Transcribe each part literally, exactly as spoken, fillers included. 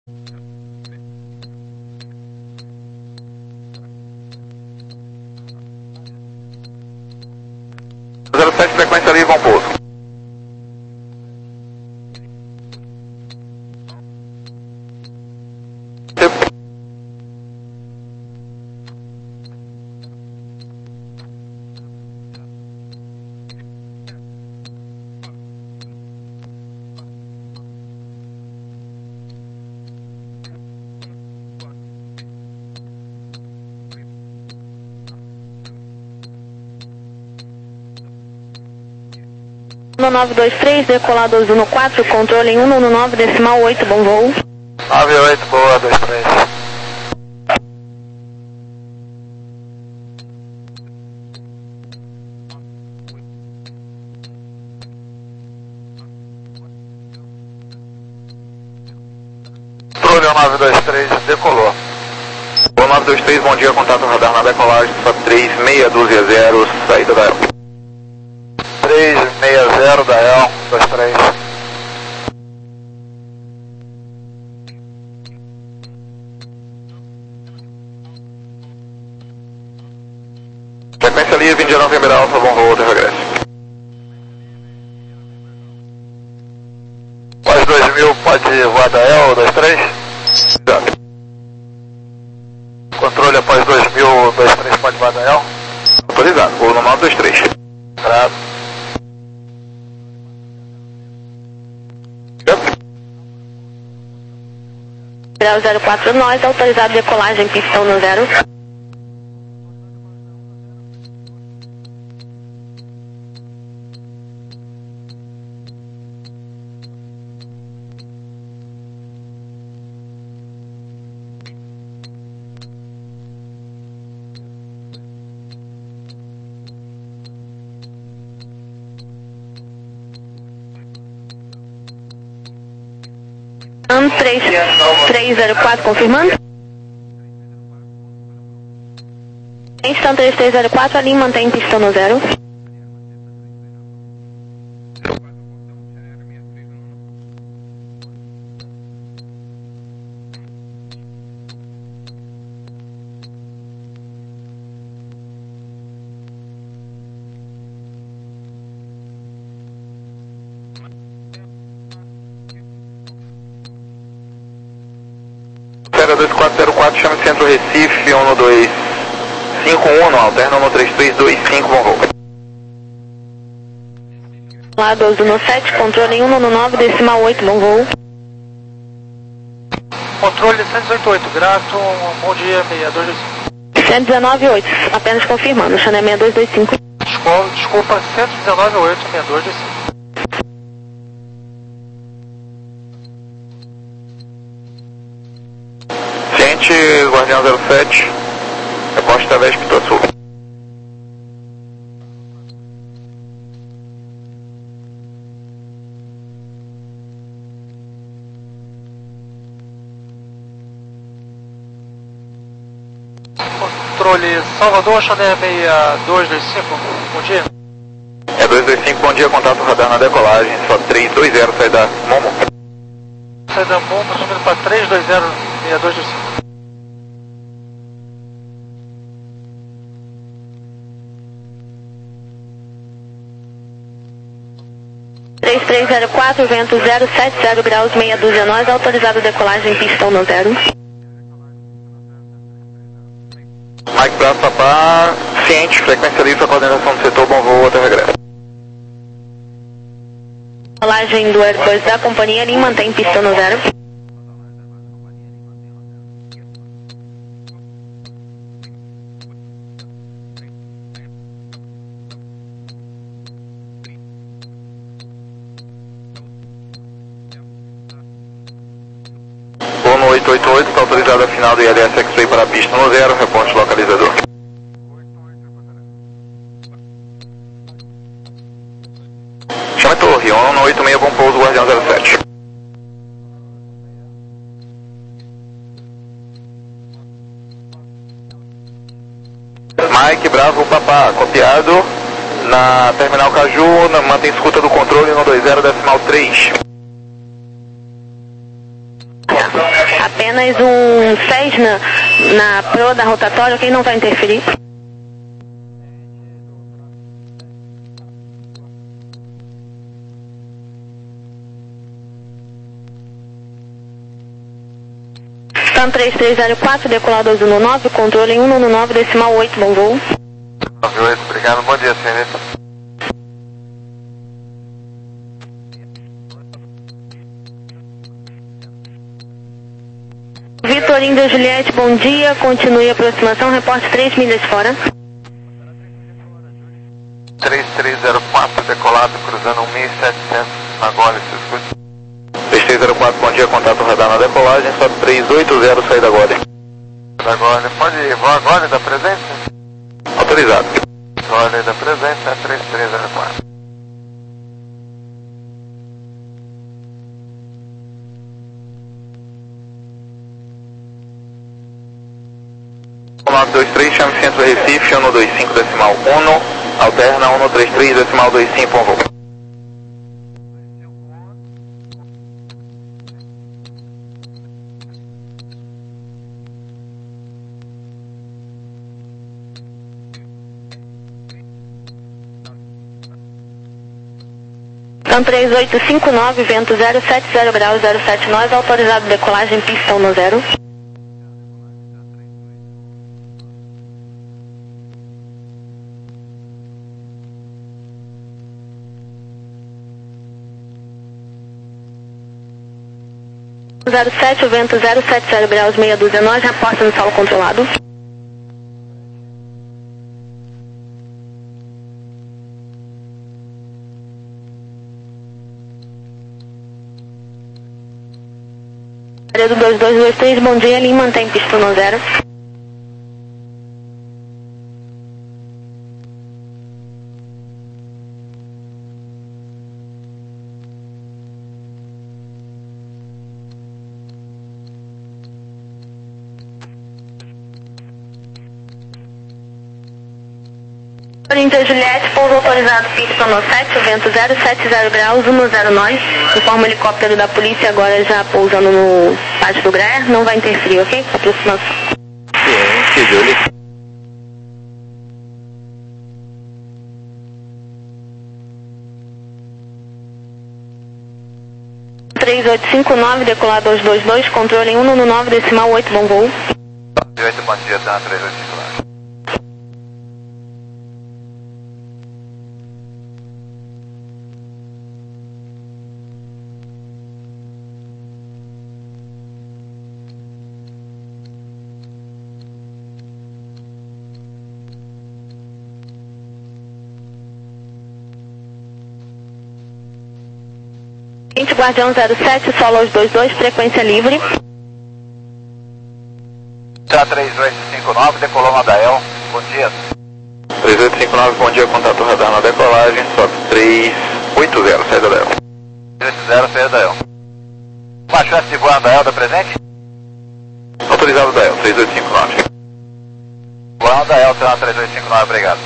zero sete, frequência livre, bom pouso. um nove dois três, decolado Ozuno quatro, controle em um nove nove, decimal oito, bom voo. nove oito, boa, dois três. Controle um nove dois três, decolou. um nove dois três, bom dia, contato radar na decolagem, só três seis dois zero, saída da três seis zero da E L, dois três. Frequência livre, Indiana November Alfa, bom voo, de regresso. Pós dois mil, pode voar da E L, dois três? Controle após dois mil, dois três, pode voar da E L? Autorizado, voo no nove dois três. Grado. Grau zero quatro, nós, autorizado decolagem, pistão no zero. três três zero quatro, confirmando. Instante três três zero quatro, a linha mantém pistão no zero. dois quatro zero quatro, chama Centro Recife, um dois cinco um, alterna um três três dois cinco, bom voo. Lado Ozuno sete, controle em um nove decimal oito, bom voo. Controle cento e dezoito oito, grato, bom dia, seis dois dois cinco. cento e dezenove oito, apenas confirmando, Xané seis dois dois cinco. Desculpa, desculpa, cento e dezenove oito, seis dois dois cinco. Guardião zero sete, reposta Vesp do Sul. Controle Salvador, Xané seis dois dois cinco, bom dia. É dois dois cinco, bom dia, contato radar na decolagem, só três dois zero, saída Momo. Saída Momo, subindo para três dois zero, seis dois dois cinco. três três zero quatro, vento zero sete zero graus, meia dúzia nós, autorizado decolagem, pistão no zero. Mike Bravo Papá, ciente, frequência livre, coordenação do setor, bom voo, até regresso. Decolagem do Airbus da companhia, ele mantém pistão no zero. oito oito oito, está autorizado a final do I L S X-Ray para a pista no zero, reporte localizador. Chama Torre, um oito seis, bom pouso, Guardião zero sete. Mike Bravo Papá, copiado na Terminal Caju, na, mantém escuta do controle no dois zero decimal três. Apenas um seis na, na proa da rotatória, quem não vai interferir. Stan três três zero quatro, decolar dois um nove, controle em um nove, decimal oito, bom voo. nove oito, obrigado, bom dia, senhorita. Vitor Índia Juliette, bom dia, continue a aproximação, reporte três milhas fora. três três zero quatro, decolado, cruzando um mil e setecentos na Gole, se escuta. três três zero quatro, bom dia, contato radar na decolagem, só três oito zero, saída da Gole. Da Gole, pode ir, voa Gole da presença? Autorizado. Gole da presença, três três zero quatro. nove dois três, chame centro Recife, um dois cinco decimal um, alterna um três três decimal dois cinco, um voo. São três oito cinco nove, vento zero sete zero graus, zero sete nós, autorizado decolagem, pistão no zero. zero sete, o vento zero sete zero graus, meia dúzia nós, reporta no solo controlado. Laredo dois dois dois três, bom dia, Lima, mantém pista no zero. Corinthians Juliette, pouso autorizado, pista no sete, o vento zero sete zero graus, um zero nós. Informa o helicóptero da polícia, agora já pousando no pátio do Graer, não vai interferir, ok? Aproximação. Sim, Julie. três oito cinco nove, decolar dois dois dois, controle em um nove decimal oito, bom voo. oito, bom dia, tá na três oito cinco nove. Guardião zero sete, solo aos dois dois, frequência livre. Tá três oito cinco nove, decolou no Adael, bom dia. três oito cinco nove, bom dia, contato radar na decolagem, só três oito zero, saída da Adael. três oito zero, saída da Adael. Uma chance de voar Adael, da presente? Autorizado Adael, três oito cinco nove. Voar Adael, tá na três oito cinco nove, obrigado.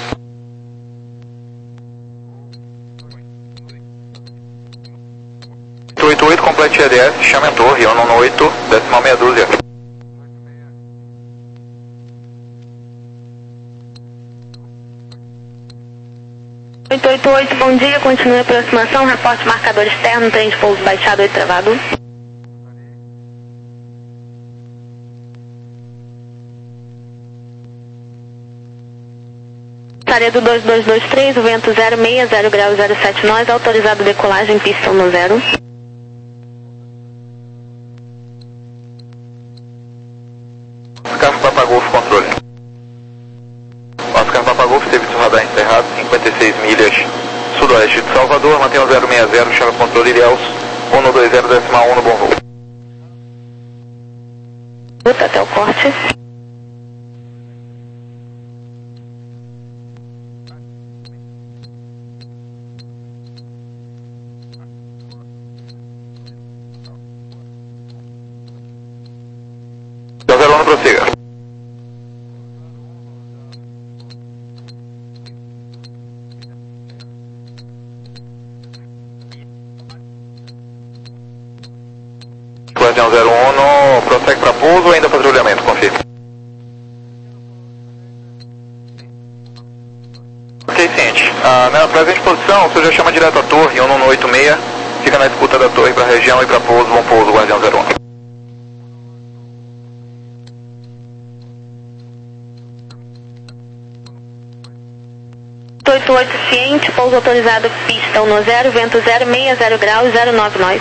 oito oito, complete E D S, chame a torre, um oito, decimal meia dúzia. oito oito oito, bom dia, continue a aproximação, reporte marcador externo, trem de pouso baixado e travado. Laredo dois dois dois três, o vento zero seis zero graus, zero sete nós, autorizado decolagem, pistão no zero. Oscar Papa Golf, controle. Oscar Papa Golf, serviço radar encerrado, cinquenta e seis milhas sudoeste de Salvador, mantenha o zero seis zero, chame o controle Ilhéus, um dois zero decimal um, bom voo. Luta até o corte. zero um, prossiga. Guardião zero um, prossegue Janela, presente posição, o senhor já chama direto a torre, um um oito seis, fica na escuta da torre para a região e para pouso, bom pouso, Guardião zero um. oito oito ciente, pouso autorizado, pista um zero, vento zero, seis zero graus, zero nove nós.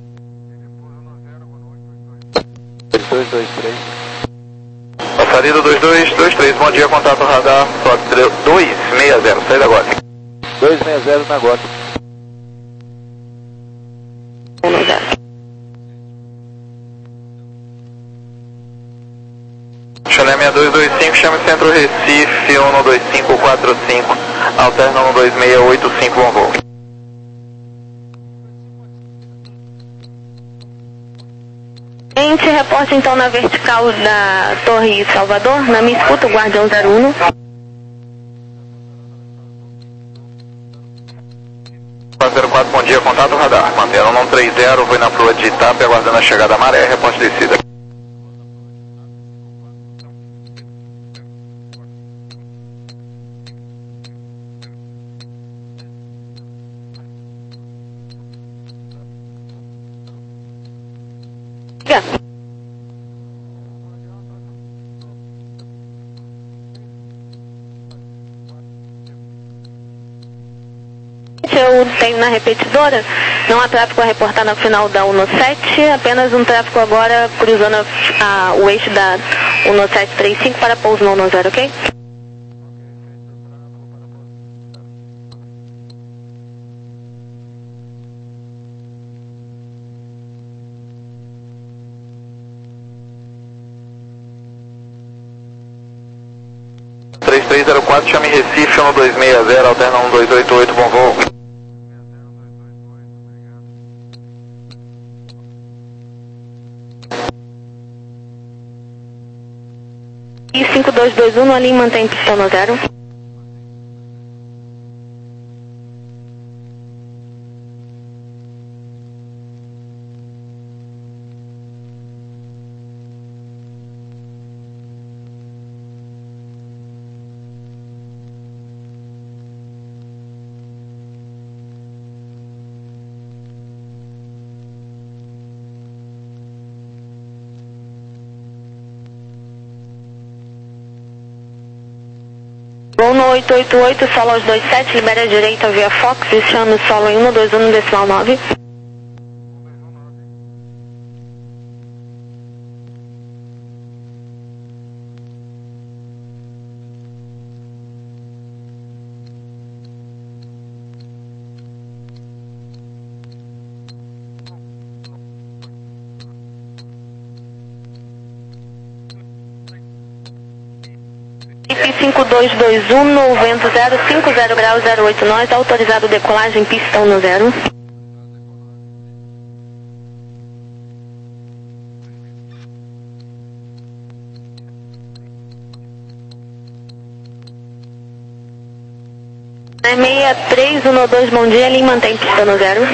dois dois três. Passaria do dois dois dois três, bom dia, contato radar, dois seis zero, saída agora. dois seis zero na agora. Chalé seis dois dois cinco, chame Centro Recife, um dois cinco quatro cinco, alterna um dois seis oito cinco, bom voo. Gente, reporte então na vertical da Torre Salvador, na minha escuta, o Guardião zero um. zero quatro, bom dia, contato radar, mantendo um três zero, foi na proa de Itap, aguardando a chegada da maré, reporte descida. Eu tenho na repetidora, não há tráfego a reportar no final da um sete, apenas um tráfego agora cruzando a, a, o eixo da um sete três cinco para pouso no um zero, ok? três três zero quatro, chame Recife, um dois seis zero, alterna um dois oito oito, bom voo. E cinco dois dois um, no ali mantém pistão no zero. Voo no oito oito oito, solo aos dois sete, libera a direita via Fox e chama o solo em um dois um decimal nove. cinco dois dois um, no vento zero cinco zero graus, zero oito nós, autorizado decolagem, pistão no zero. seis três um dois, bom dia, ele mantém pistão no zero.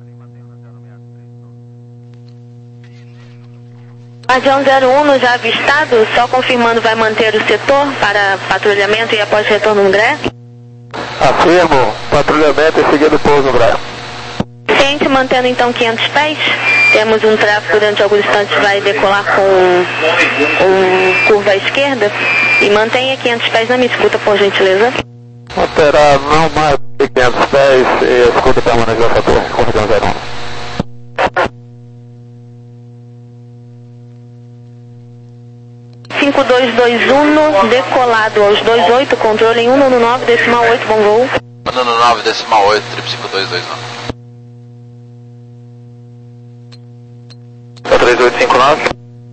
Guardião zero um já avistado, só confirmando vai manter o setor para patrulhamento e após retorno no G R E? Afirmo, patrulhamento e seguindo pouso no G R E. Ciente, mantendo então quinhentos pés, temos um tráfego durante alguns instantes, vai decolar com um curva à esquerda e mantenha quinhentos pés na minha escuta, por gentileza. Manterá não mais de quinhentos pés e escuta permanente da torre, Guardião zero um. cinco dois dois um, decolado aos dois oito, controle em um nove decimal oito, bom voo. um nove decimal oito, triplo cinco dois dois um. três oito cinco nove.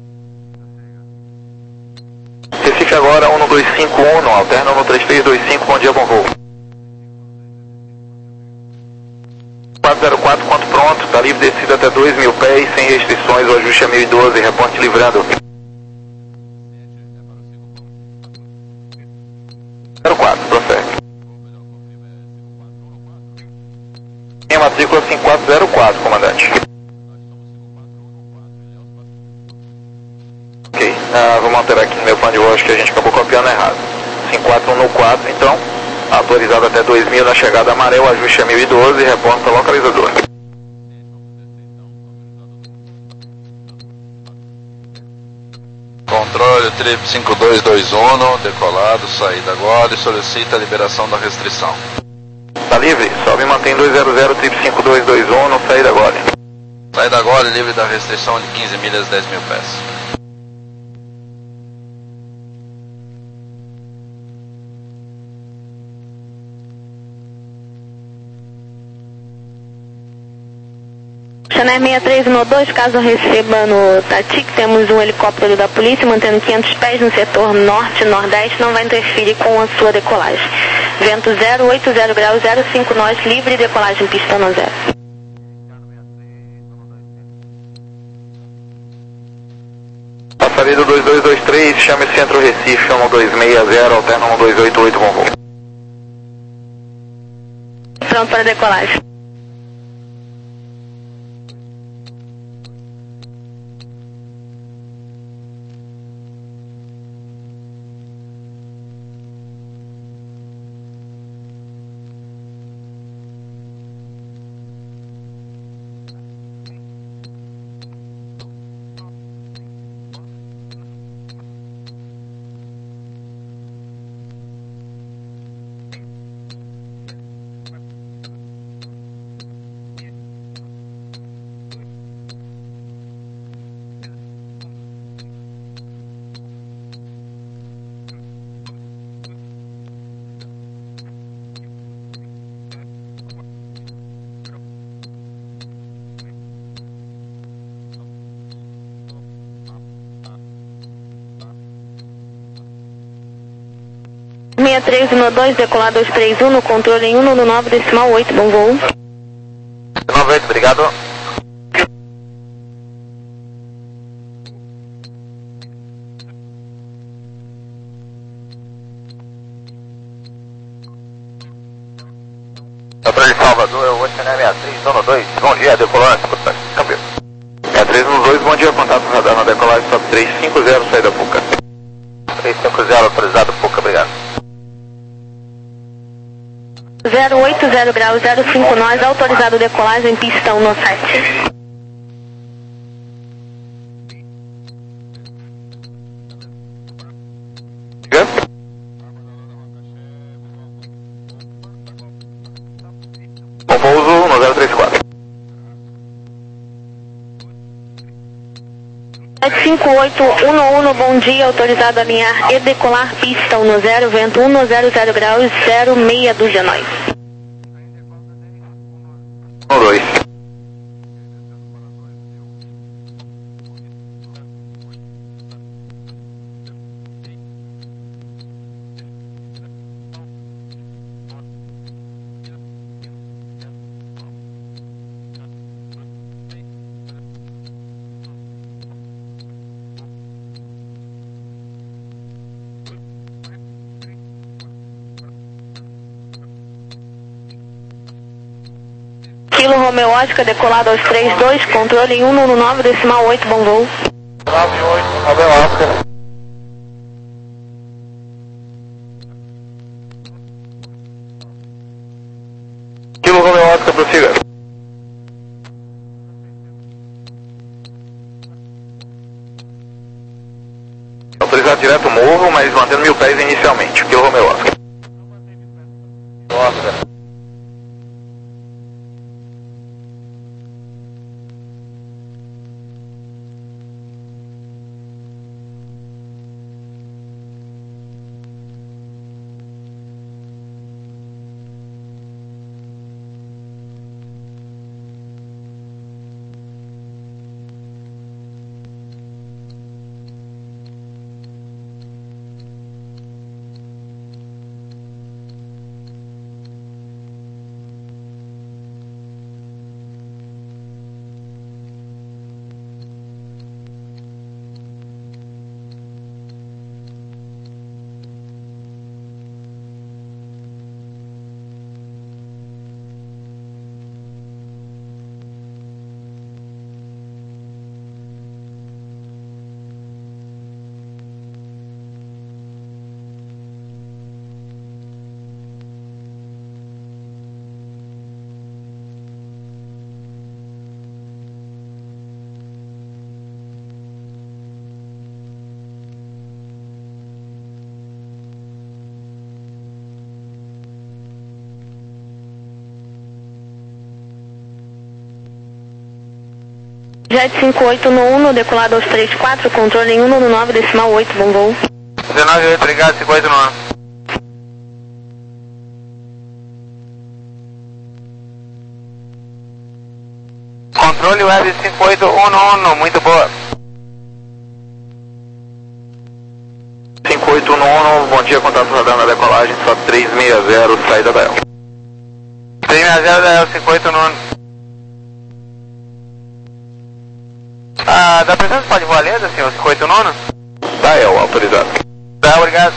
Recife agora, um dois cinco um, alterna um três três dois cinco, bom dia, bom voo. quatro zero quatro, ponto pronto, tá livre descida até dois mil pés, sem restrições, o ajuste é mil e doze, reporte livrando. zero quatro, prossegue. Minha matrícula cinco quatro zero quatro, comandante. Ok, uh, vou manter aqui no meu plano de voz que a gente acabou copiando errado. cinco quatro um no quatro, então, Autorizado até dois mil na chegada amarela, ajuste a mil e doze, reporta localizador. Controle trip cinco dois dois um, decolado, saída agora e solicita a liberação da restrição. Tá livre? Sobe e mantém dois zero zero, trip cinco dois dois um, saída agora. Saída agora e livre da restrição de quinze milhas, dez mil pés. Chanel seis três um dois, caso receba no Tatic, temos um helicóptero da polícia mantendo quinhentos pés no setor norte-nordeste, não vai interferir com a sua decolagem. Vento zero oito zero graus, zero cinco nós, livre decolagem, pista no zero. Passageiro dois dois dois três, chame Centro Recife, um dois seis zero, alterna um dois oito oito, bom voo. Pronto para decolagem. seis três um dois, decolar dois três um, no controle em um nove nove, decimal oito, bom voo. nove oito, obrigado. Controle de Salvador, eu vou Chanel seis três um dois, bom dia, decolagem, câmbio. seis três um dois, bom dia, contato radar na decolagem, top três cinco zero, saída Puca. três cinco zero, autorizado Puca, obrigado. zero oito zero graus, zero cinco nós, autorizado decolagem, pista um no sete. Bom pouso no zero três quatro. sete cinco oito um um, bom dia, autorizado a alinhar e decolar, pista um no zero, vento um no zero zero graus, zero seis dúzia nós. um dois. Kilo Romeo Oscar, decolado aos três dois, controle em um nove nove, decimal oito, bom voo. nove oito, Romeo Oscar. Kilo Romeo Oscar, prossiga. Autorizado direto morro, mas mantendo mil pés inicialmente. Kilo Romeo Oscar. Oscar. Jet cinco oito no um, decolado aos três quatro, controle em um no nove, decimal oito, bom voo. dezenove oito, obrigado, cinco oito no um. Controle web cinco oito um no um, muito boa. cinco oito um no um, bom dia, contato radar na decolagem, só três seis zero, saída da E L. três seis zero da E L, cinco oito no um. Ah, da presença pode voar lenta, senhor, cinco oito no um? Da E L, autorizado. Tá, obrigado.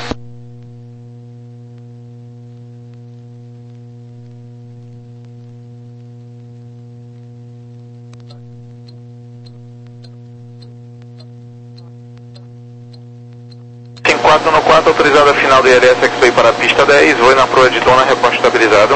quatro no quatro, autorizado a final do I L S X-Bay para a pista dez, voo na proa de Dona, reposto estabilizado.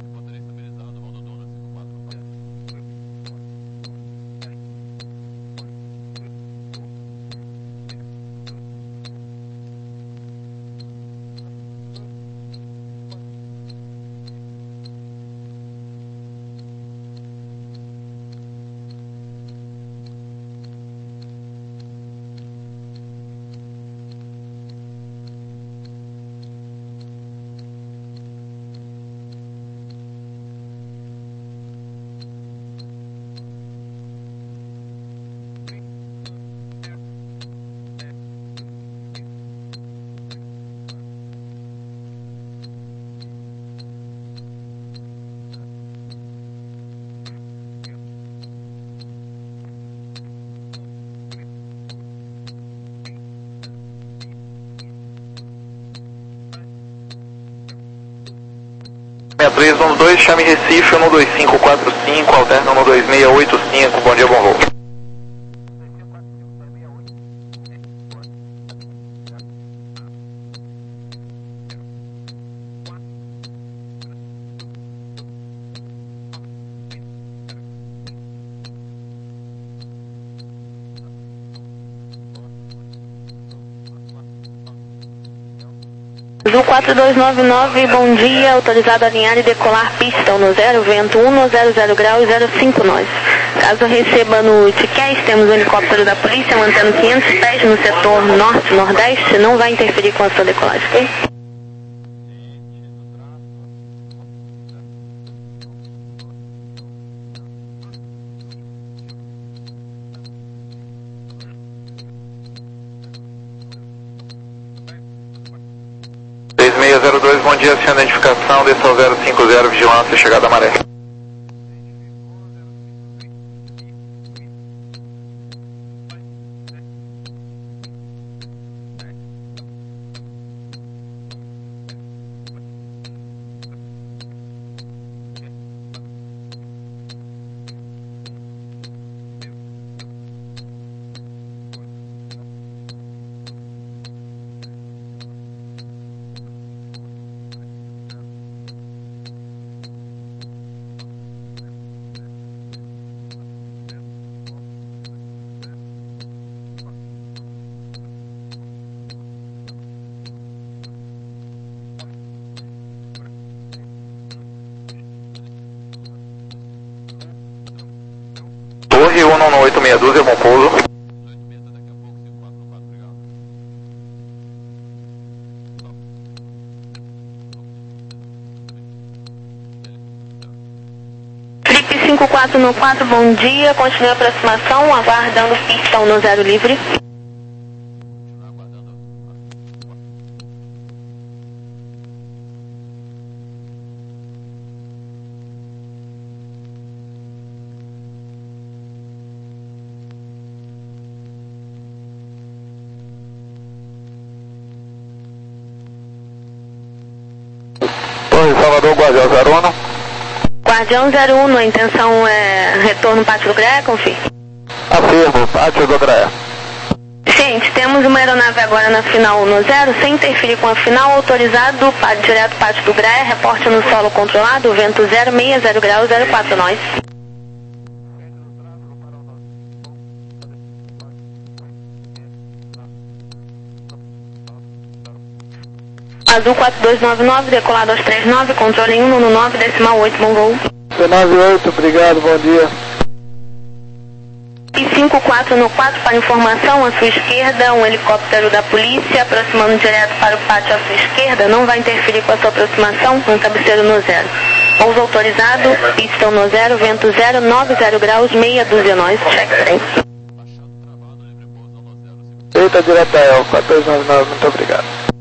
três um dois, chame Recife, um dois cinco quatro cinco, alterna um dois seis oito cinco, bom dia, bom voo. Azul quatro dois nove nove, bom dia, autorizado a alinhar e decolar pista no zero, vento um no zero zero graus zero cinco nós. Caso receba no Tiqués, temos um helicóptero da polícia mantendo quinhentos pés no setor norte-nordeste, não vai interferir com a sua decolagem, ok? três seis zero dois, bom dia, sem identificação, desça ao zero cinco zero, vigilância, chegada à maré. Torre um no oito seis dois, bom pouso. Felipe cinco quatro no quatro, bom dia, continue a aproximação, aguardando pista um no zero livre. Torre Salvador, Guardião zero um. Guardião zero um, a intenção é retorno pátio do G R E, confirme. Afirmo, pátio do G R E. Gente, temos uma aeronave agora na final no zero, sem interferir com a final, autorizado, pá, direto pátio do G R E, reporte no solo controlado, vento zero seis zero graus zero quatro nós. Azul quatro dois nove nove, decolado aos três nove, controle em um no nove, decimal oito, bom voo. C nove oito, obrigado, bom dia. E quatro no quatro para informação, à sua esquerda, um helicóptero da polícia aproximando direto para o pátio à sua esquerda, não vai interferir com a sua aproximação, com cabeceiro no zero. Pouso autorizado, pistão no zero, vento zero, noventa graus, meia dúzia nós, check trem. Eita, direto a quatro dois nove nove, muito obrigado.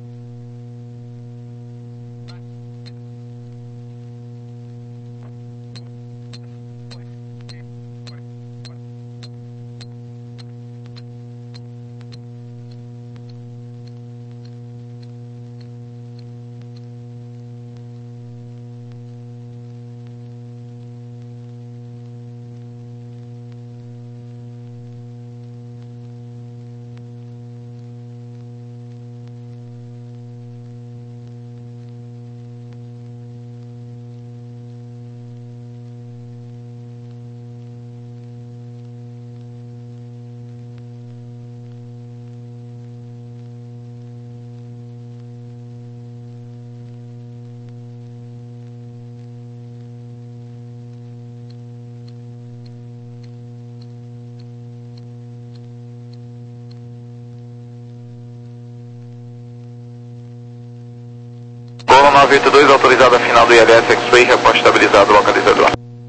nove oito dois, autorizado a final do I L S X-Ray, reporte estabilizado, localizador.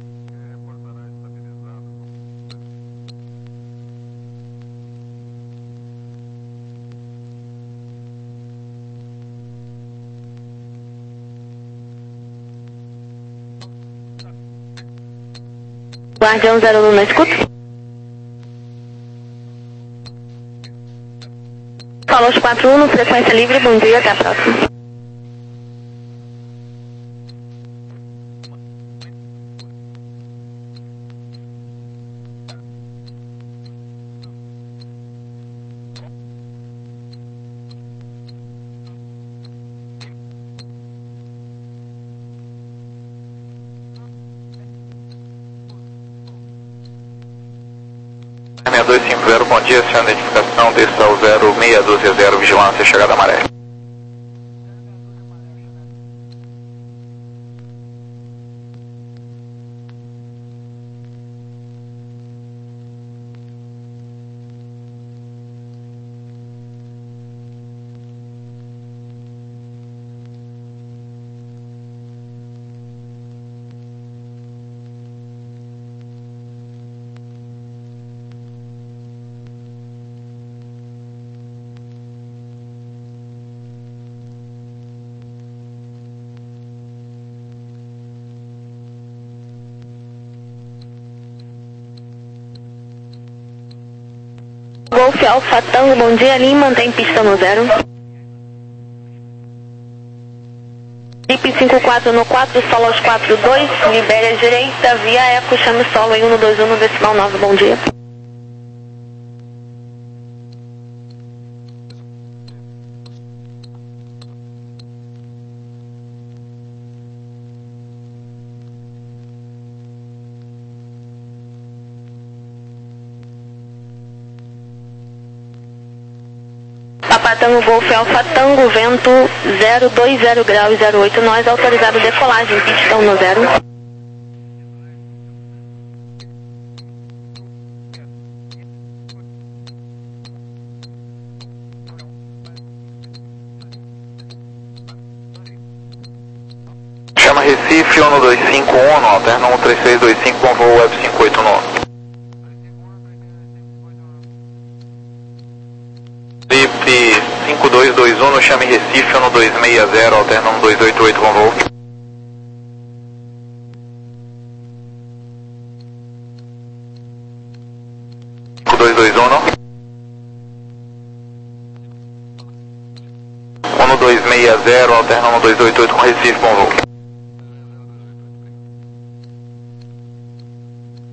Guardião zero um na escuta. Falou os quatro um, frequência livre, bom dia, até a próxima. seis dois cinco zero, bom dia, senhora identificação, desça ao zero seis dois zero, vigilância, chegada à maré. Golf Alfa Tango, bom dia, Lima, mantém pista no zero. Jeep cinco quatro no quatro, solo aos quatro dois, libere a direita, via Eco, chame solo em um dois um, decimal nove, bom dia. Papatango Golf Alfa Tango, vento zero dois zero graus zero oito, nós, autorizado decolagem, pistão no zero. Chama Recife, um dois cinco um, alterna um três seis dois cinco com voo Web cinco oito nove. cinco dois dois um, chame Recife, um dois seis zero, alterna um dois oito oito com voo. cinco dois dois um, um dois seis zero, alterna um dois oito oito com Recife com voo.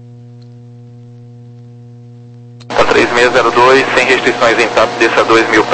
três seis zero dois, sem restrições em TAP, desça dois mil